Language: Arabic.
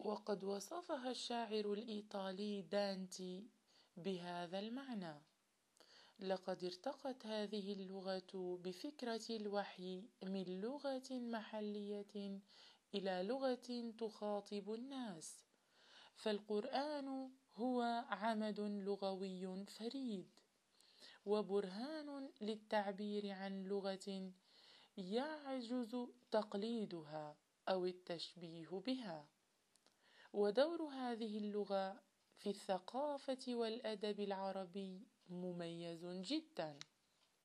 وقد وصفها الشاعر الإيطالي دانتي بهذا المعنى: لقد ارتقت هذه اللغة بفكرة الوحي من لغة محلية إلى لغة تخاطب الناس، فالقرآن هو عمد لغوي فريد وبرهان للتعبير عن لغة يعجز تقليدها أو التشبيه بها. ودور هذه اللغة في الثقافة والأدب العربي مميز جدا،